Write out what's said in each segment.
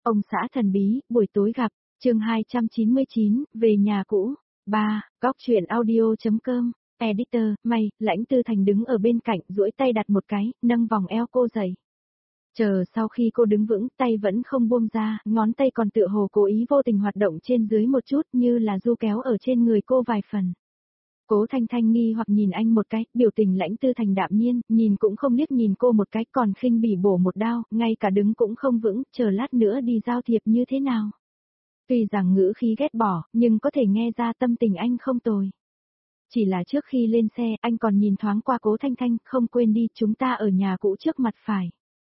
Ông xã thần bí, buổi tối gặp, chương 299, về nhà cũ. 3. Góc truyện audio.com. Editor, may, Lãnh Tư Thành đứng ở bên cạnh, duỗi tay đặt một cái, nâng vòng eo cô dậy. Chờ sau khi cô đứng vững, tay vẫn không buông ra, ngón tay còn tựa hồ cố ý vô tình hoạt động trên dưới một chút như là du kéo ở trên người cô vài phần. Cố Thanh Thanh nghi hoặc nhìn anh một cái, biểu tình Lãnh Tư Thành đạm nhiên, nhìn cũng không liếc nhìn cô một cái, còn khinh bỉ bổ một đao, ngay cả đứng cũng không vững, chờ lát nữa đi giao thiệp như thế nào. Tuy rằng ngữ khí ghét bỏ, nhưng có thể nghe ra tâm tình anh không tồi. Chỉ là trước khi lên xe, anh còn nhìn thoáng qua Cố Thanh Thanh, không quên đi, chúng ta ở nhà cũ trước mặt phải.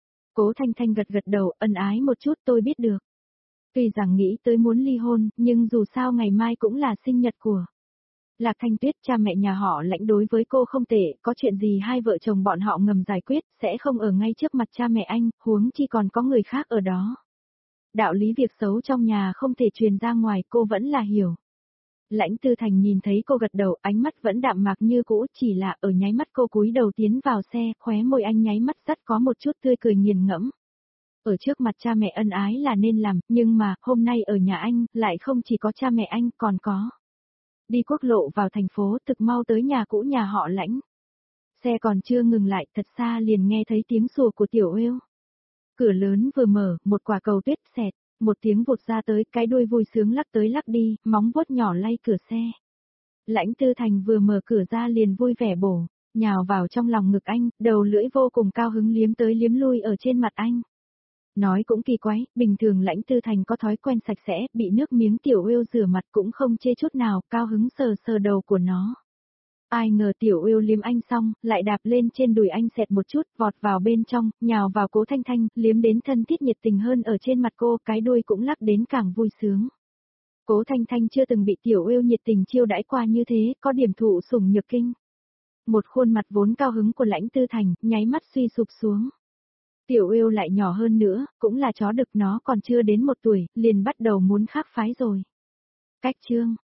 Cố Thanh Thanh gật gật đầu, ân ái một chút, tôi biết được. Tuy rằng nghĩ tới muốn ly hôn, nhưng dù sao ngày mai cũng là sinh nhật của Lạc Thanh Tuyết, cha mẹ nhà họ Lãnh đối với cô không tệ, có chuyện gì hai vợ chồng bọn họ ngầm giải quyết, sẽ không ở ngay trước mặt cha mẹ anh, huống chi còn có người khác ở đó. Đạo lý việc xấu trong nhà không thể truyền ra ngoài, cô vẫn là hiểu. Lãnh Tư Thành nhìn thấy cô gật đầu, ánh mắt vẫn đạm mạc như cũ, chỉ là ở nháy mắt cô cúi đầu tiến vào xe, khóe môi anh nháy mắt rất có một chút tươi cười nghiền ngẫm. Ở trước mặt cha mẹ ân ái là nên làm, nhưng mà, hôm nay ở nhà anh, lại không chỉ có cha mẹ anh, còn có. Đi quốc lộ vào thành phố, thực mau tới nhà cũ nhà họ Lãnh. Xe còn chưa ngừng lại, thật xa liền nghe thấy tiếng sủa của Tiểu Êu. Cửa lớn vừa mở, một quả cầu tuyết xẹt, một tiếng vụt ra tới, cái đuôi vui sướng lắc tới lắc đi, móng vuốt nhỏ lay cửa xe. Lãnh Tư Thành vừa mở cửa ra liền vui vẻ bổ, nhào vào trong lòng ngực anh, đầu lưỡi vô cùng cao hứng liếm tới liếm lui ở trên mặt anh. Nói cũng kỳ quái, bình thường Lãnh Tư Thành có thói quen sạch sẽ, bị nước miếng Tiểu Êu rửa mặt cũng không chê chút nào, cao hứng sờ sờ đầu của nó. Ai ngờ Tiểu Êu liếm anh xong, lại đạp lên trên đùi anh xẹt một chút, vọt vào bên trong, nhào vào Cố Thanh Thanh, liếm đến thân thiết nhiệt tình hơn ở trên mặt cô, cái đuôi cũng lắc đến càng vui sướng. Cố Thanh Thanh chưa từng bị Tiểu Êu nhiệt tình chiêu đãi qua như thế, có điểm thụ sủng nhược kinh. Một khuôn mặt vốn cao hứng của Lãnh Tư Thành, nháy mắt suy sụp xuống. Tiểu Êu lại nhỏ hơn nữa, cũng là chó đực, nó còn chưa đến 1 tuổi, liền bắt đầu muốn khác phái rồi. Cách chương